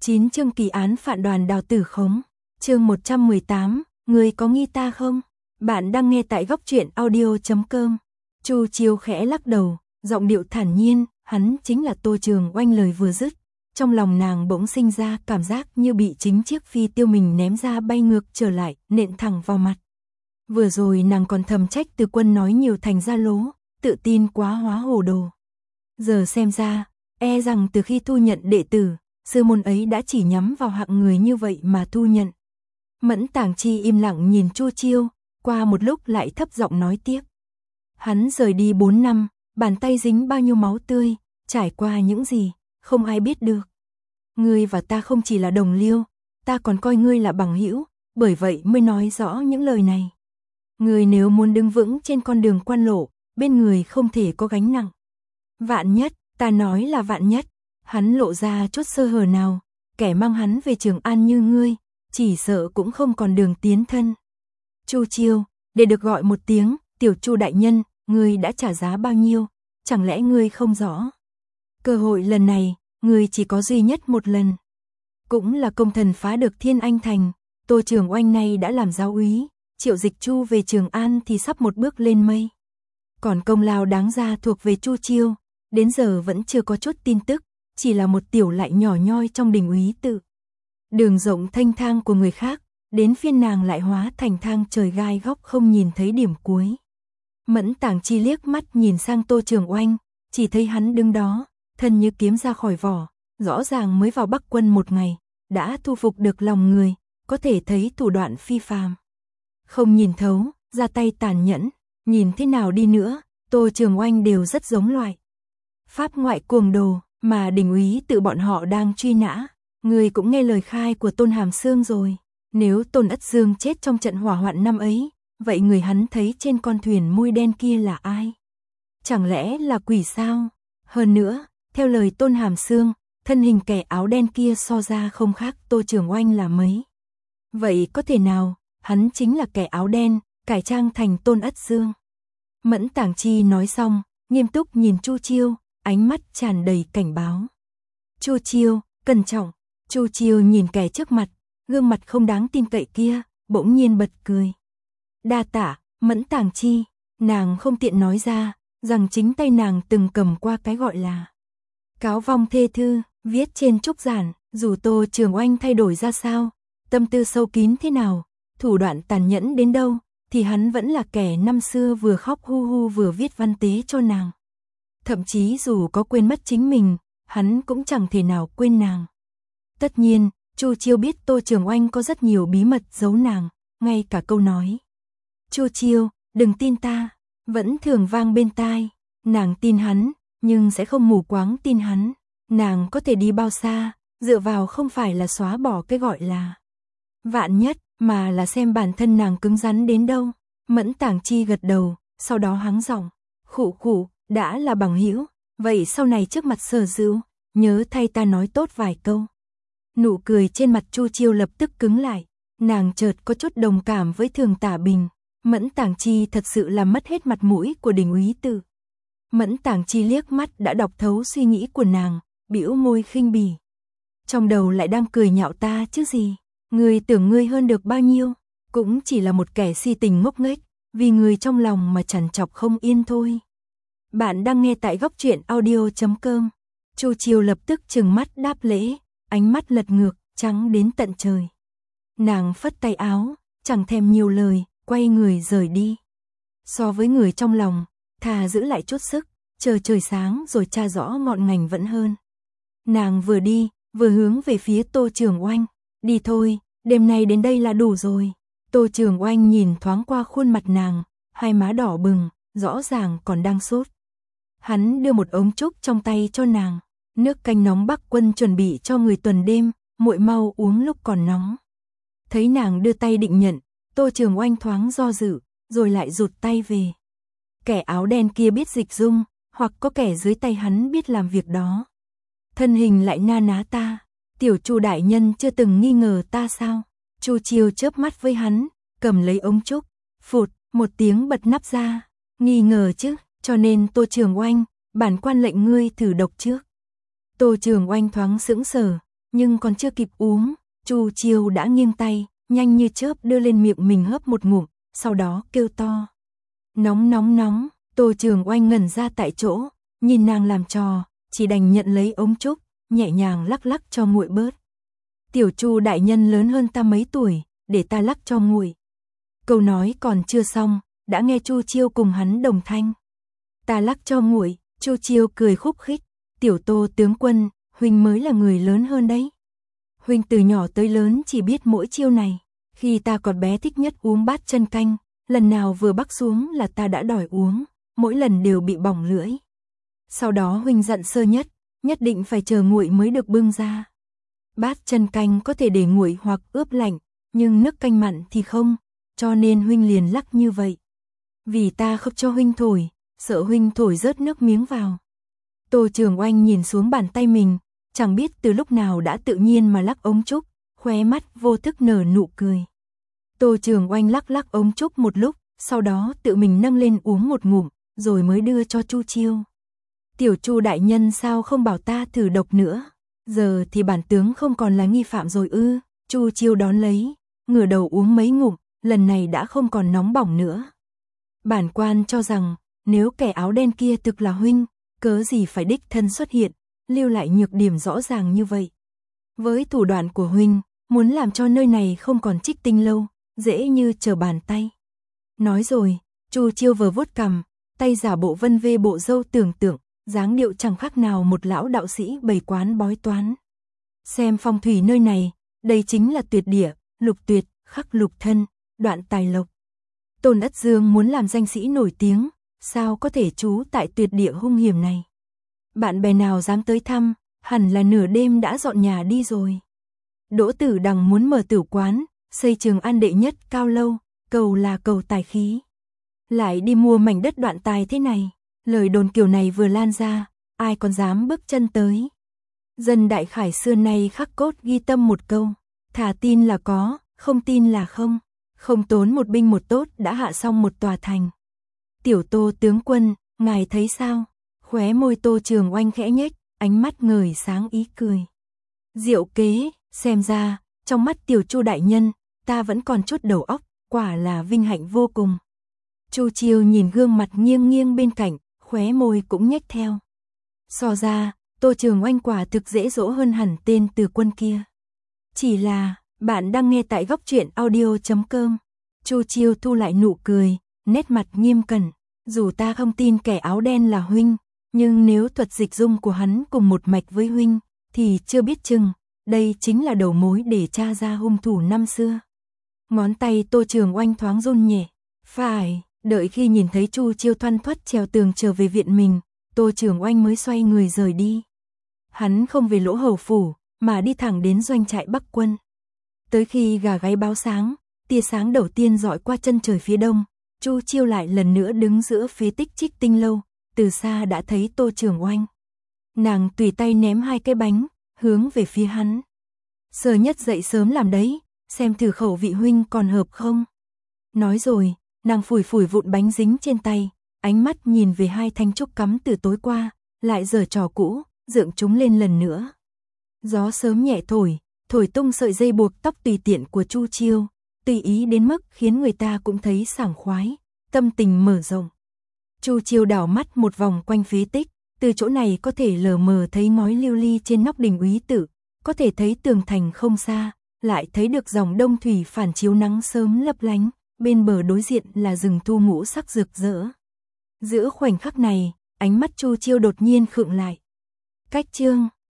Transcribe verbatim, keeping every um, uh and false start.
chín chương kỳ án phản đoàn Đào Tử Khống. Chương một trăm mười tám, người có nghi ta không? Bạn đang nghe tại góc truyện audio chấm com. Chu Chiêu khẽ lắc đầu, giọng điệu thản nhiên, hắn chính là Tô Trường Oanh. Lời vừa dứt, trong lòng nàng bỗng sinh ra cảm giác như bị chính chiếc phi tiêu mình ném ra bay ngược trở lại, nện thẳng vào mặt. Vừa rồi nàng còn thầm trách Từ Quân nói nhiều thành ra lố, tự tin quá hóa hồ đồ. Giờ xem ra, e rằng từ khi thu nhận đệ tử, sư môn ấy đã chỉ nhắm vào hạng người như vậy mà thu nhận. Mẫn Tàng Chi im lặng nhìn Chu Chiêu, qua một lúc lại thấp giọng nói tiếp. Hắn rời đi bốn năm, bàn tay dính bao nhiêu máu tươi, trải qua những gì, không ai biết được. Ngươi và ta không chỉ là đồng liêu, ta còn coi ngươi là bằng hữu, bởi vậy mới nói rõ những lời này. Ngươi nếu muốn đứng vững trên con đường quan lộ, bên người không thể có gánh nặng. Vạn nhất, ta nói là vạn nhất, hắn lộ ra chút sơ hở nào, kẻ mang hắn về Trường An như ngươi, chỉ sợ cũng không còn đường tiến thân. Chu Chiêu, để được gọi một tiếng, tiểu Chu đại nhân, ngươi đã trả giá bao nhiêu, chẳng lẽ ngươi không rõ? Cơ hội lần này, ngươi chỉ có duy nhất một lần. Cũng là công thần phá được Thiên Anh Thành, Tô Trường Oanh này đã làm giáo úy, Triệu Dịch Chu về Trường An thì sắp một bước lên mây. Còn công lao đáng ra thuộc về Chu Chiêu, đến giờ vẫn chưa có chút tin tức, chỉ là một tiểu lại nhỏ nhoi trong đình úy tự. Đường rộng thanh thang của người khác, đến phiên nàng lại hóa thành thang trời gai góc không nhìn thấy điểm cuối. Mẫn Tàng Chi liếc mắt nhìn sang Tô Trường Oanh, chỉ thấy hắn đứng đó, thân như kiếm ra khỏi vỏ, rõ ràng mới vào Bắc quân một ngày, đã thu phục được lòng người, có thể thấy thủ đoạn phi phàm. Không nhìn thấu, ra tay tàn nhẫn, nhìn thế nào đi nữa, Tô Trường Oanh đều rất giống loại pháp ngoại cuồng đồ mà đình úy tự bọn họ đang truy nã. Người cũng nghe lời khai của Tôn Hàm Sương rồi, nếu Tôn Ất Dương chết trong trận hỏa hoạn năm ấy, vậy người hắn thấy trên con thuyền mui đen kia là ai? Chẳng lẽ là quỷ sao? Hơn nữa, theo lời Tôn Hàm Sương, thân hình kẻ áo đen kia so ra không khác Tô Trường Oanh là mấy. Vậy có thể nào, hắn chính là kẻ áo đen, cải trang thành Tôn Ất Dương? Mẫn Tàng Chi nói xong, nghiêm túc nhìn Chu Chiêu, ánh mắt tràn đầy cảnh báo. Chu Chiêu, cẩn trọng. Chu Chiêu nhìn kẻ trước mặt, gương mặt không đáng tin cậy kia, bỗng nhiên bật cười. Đa tạ, Mẫn Tàng Chi, nàng không tiện nói ra, rằng chính tay nàng từng cầm qua cái gọi là cáo vong thê thư, viết trên trúc giản, dù Tô Trường Oanh thay đổi ra sao, tâm tư sâu kín thế nào, thủ đoạn tàn nhẫn đến đâu, thì hắn vẫn là kẻ năm xưa vừa khóc hu hu vừa viết văn tế cho nàng. Thậm chí dù có quên mất chính mình, hắn cũng chẳng thể nào quên nàng. Tất nhiên, Chu Chiêu biết Tô Trường Oanh có rất nhiều bí mật giấu nàng, ngay cả câu nói Chu Chiêu, đừng tin ta, vẫn thường vang bên tai. Nàng tin hắn, nhưng sẽ không mù quáng tin hắn. Nàng có thể đi bao xa, dựa vào không phải là xóa bỏ cái gọi là vạn nhất, mà là xem bản thân nàng cứng rắn đến đâu. Mẫn Tàng Chi gật đầu, sau đó hắng giọng, khụ khụ, đã là bằng hữu, vậy sau này trước mặt Sở Dữu, nhớ thay ta nói tốt vài câu. Nụ cười trên mặt Chu Chiêu lập tức cứng lại, nàng chợt có chút đồng cảm với Thường Tả Bình. Mẫn Tàng Chi thật sự làm mất hết mặt mũi của đình úy tự. Mẫn Tàng Chi liếc mắt đã đọc thấu suy nghĩ của nàng, bĩu môi khinh bỉ. Trong đầu lại đang cười nhạo ta chứ gì, ngươi tưởng ngươi hơn được bao nhiêu, cũng chỉ là một kẻ si tình ngốc nghếch, vì người trong lòng mà trằn trọc không yên thôi. Bạn đang nghe tại góc truyện audio chấm com. Chu Chiêu lập tức trừng mắt đáp lễ, ánh mắt lật ngược, trắng đến tận trời. Nàng phất tay áo, chẳng thèm nhiều lời, quay người rời đi. So với người trong lòng, thà giữ lại chút sức, chờ trời sáng rồi tra rõ ngọn ngành vẫn hơn. Nàng vừa đi, vừa hướng về phía Tô Trường Oanh. Đi thôi, đêm nay đến đây là đủ rồi. Tô Trường Oanh nhìn thoáng qua khuôn mặt nàng, hai má đỏ bừng, rõ ràng còn đang sốt. Hắn đưa một ống trúc trong tay cho nàng. Nước canh nóng Bắc quân chuẩn bị cho người tuần đêm, muội mau uống lúc còn nóng. Thấy nàng đưa tay định nhận, Tô Trường Oanh thoáng do dự, rồi lại rụt tay về. Kẻ áo đen kia biết dịch dung, hoặc có kẻ dưới tay hắn biết làm việc đó. Thân hình lại na ná ta, tiểu Chu đại nhân chưa từng nghi ngờ ta sao? Chu Chiêu chớp mắt với hắn, cầm lấy ống trúc, phụt, một tiếng bật nắp ra. Nghi ngờ chứ, cho nên Tô Trường Oanh, bản quan lệnh ngươi thử độc trước. Tô Trường Oanh thoáng sững sờ, nhưng còn chưa kịp uống, Chu Chiêu đã nghiêng tay, nhanh như chớp đưa lên miệng mình hớp một ngụm, sau đó kêu to. Nóng nóng nóng, Tô Trường Oanh ngẩn ra tại chỗ, nhìn nàng làm trò, chỉ đành nhận lấy ống trúc, nhẹ nhàng lắc lắc cho nguội bớt. Tiểu Chu đại nhân lớn hơn ta mấy tuổi, để ta lắc cho nguội. Câu nói còn chưa xong, đã nghe Chu Chiêu cùng hắn đồng thanh. Ta lắc cho nguội, Chu Chiêu cười khúc khích, tiểu Tô tướng quân, huynh mới là người lớn hơn đấy. Huynh từ nhỏ tới lớn chỉ biết mỗi chiêu này, khi ta còn bé thích nhất uống bát chân canh, lần nào vừa bắc xuống là ta đã đòi uống, mỗi lần đều bị bỏng lưỡi. Sau đó huynh dặn sơ nhất, nhất định phải chờ nguội mới được bưng ra. Bát chân canh có thể để nguội hoặc ướp lạnh, nhưng nước canh mặn thì không, cho nên huynh liền lắc như vậy. Vì ta không cho huynh thổi, sợ huynh thổi rớt nước miếng vào. Tô Trường Oanh nhìn xuống bàn tay mình, chẳng biết từ lúc nào đã tự nhiên mà lắc ống trúc, khóe mắt vô thức nở nụ cười. Tô Trường Oanh lắc lắc ống trúc một lúc, sau đó tự mình nâng lên uống một ngụm, rồi mới đưa cho Chu Chiêu. Tiểu Chu đại nhân sao không bảo ta thử độc nữa, giờ thì bản tướng không còn là nghi phạm rồi ư? Chu Chiêu đón lấy, ngửa đầu uống mấy ngụm, lần này đã không còn nóng bỏng nữa. Bản quan cho rằng, nếu kẻ áo đen kia thực là huynh, cớ gì phải đích thân xuất hiện, lưu lại nhược điểm rõ ràng như vậy. Với thủ đoạn của huynh, muốn làm cho nơi này không còn Trích Tinh lâu, dễ như trở bàn tay. Nói rồi, Chu Chiêu vờ vuốt cằm, tay giả bộ vân vê bộ râu tưởng tượng, dáng điệu chẳng khác nào một lão đạo sĩ bày quán bói toán. Xem phong thủy nơi này, đây chính là tuyệt địa, lục tuyệt, khắc lục thân, đoạn tài lộc. Tôn Ất Dương muốn làm danh sĩ nổi tiếng, sao có thể trú tại tuyệt địa hung hiểm này. Bạn bè nào dám tới thăm, hẳn là nửa đêm đã dọn nhà đi rồi. Đỗ Tử Đằng muốn mở tử quán, xây Trường An đệ nhất cao lâu, cầu là cầu tài khí. Lại đi mua mảnh đất đoạn tài thế này, lời đồn kiểu này vừa lan ra, ai còn dám bước chân tới. Dân Đại Khải xưa nay khắc cốt ghi tâm một câu, thà tin là có, không tin là không, không tốn một binh một tốt đã hạ xong một tòa thành. Tiểu Tô tướng quân, ngài thấy sao? Khóe môi Tô Trường Oanh khẽ nhếch, ánh mắt ngời sáng ý cười. Diệu kế, xem ra, trong mắt tiểu Chu đại nhân, ta vẫn còn chút đầu óc, quả là vinh hạnh vô cùng. Chu Chiêu nhìn gương mặt nghiêng nghiêng bên cạnh, khóe môi cũng nhếch theo. So ra, Tô Trường Oanh quả thực dễ dỗ hơn hẳn tên Từ Quân kia. Chỉ là, bạn đang nghe tại góc truyện audio chấm com. Chu Chiêu thu lại nụ cười, nét mặt nghiêm cẩn. Dù ta không tin kẻ áo đen là huynh, nhưng nếu thuật dịch dung của hắn cùng một mạch với huynh, thì chưa biết chừng, đây chính là đầu mối để tra ra hung thủ năm xưa. Ngón tay Tô Trường Oanh thoáng run nhẹ. Phải, đợi khi nhìn thấy Chu Chiêu thoăn thoắt trèo tường trở về viện mình, Tô Trường Oanh mới xoay người rời đi. Hắn không về Lỗ Hầu phủ, mà đi thẳng đến doanh trại Bắc quân. Tới khi gà gáy báo sáng, tia sáng đầu tiên dọi qua chân trời phía đông, Chu Chiêu lại lần nữa đứng giữa phế tích Trích Tinh lâu, từ xa đã thấy Tô Trường Oanh. Nàng tùy tay ném hai cái bánh, hướng về phía hắn. Sơ nhất dậy sớm làm đấy, xem thử khẩu vị huynh còn hợp không. Nói rồi, nàng phủi phủi vụn bánh dính trên tay, ánh mắt nhìn về hai thanh trúc cắm từ tối qua, lại giở trò cũ, dựng chúng lên lần nữa. Gió sớm nhẹ thổi, thổi tung sợi dây buộc tóc tùy tiện của Chu Chiêu, tùy ý đến mức khiến người ta cũng thấy sảng khoái, tâm tình mở rộng. Chu Chiêu đảo mắt một vòng quanh phế tích, từ chỗ này có thể lờ mờ thấy ngói lưu ly trên nóc đình úy tử, có thể thấy tường thành không xa, lại thấy được dòng đông thủy phản chiếu nắng sớm lấp lánh, bên bờ đối diện là rừng thu ngũ sắc rực rỡ. Giữa khoảnh khắc này, ánh mắt Chu Chiêu đột nhiên khựng lại. Cách chương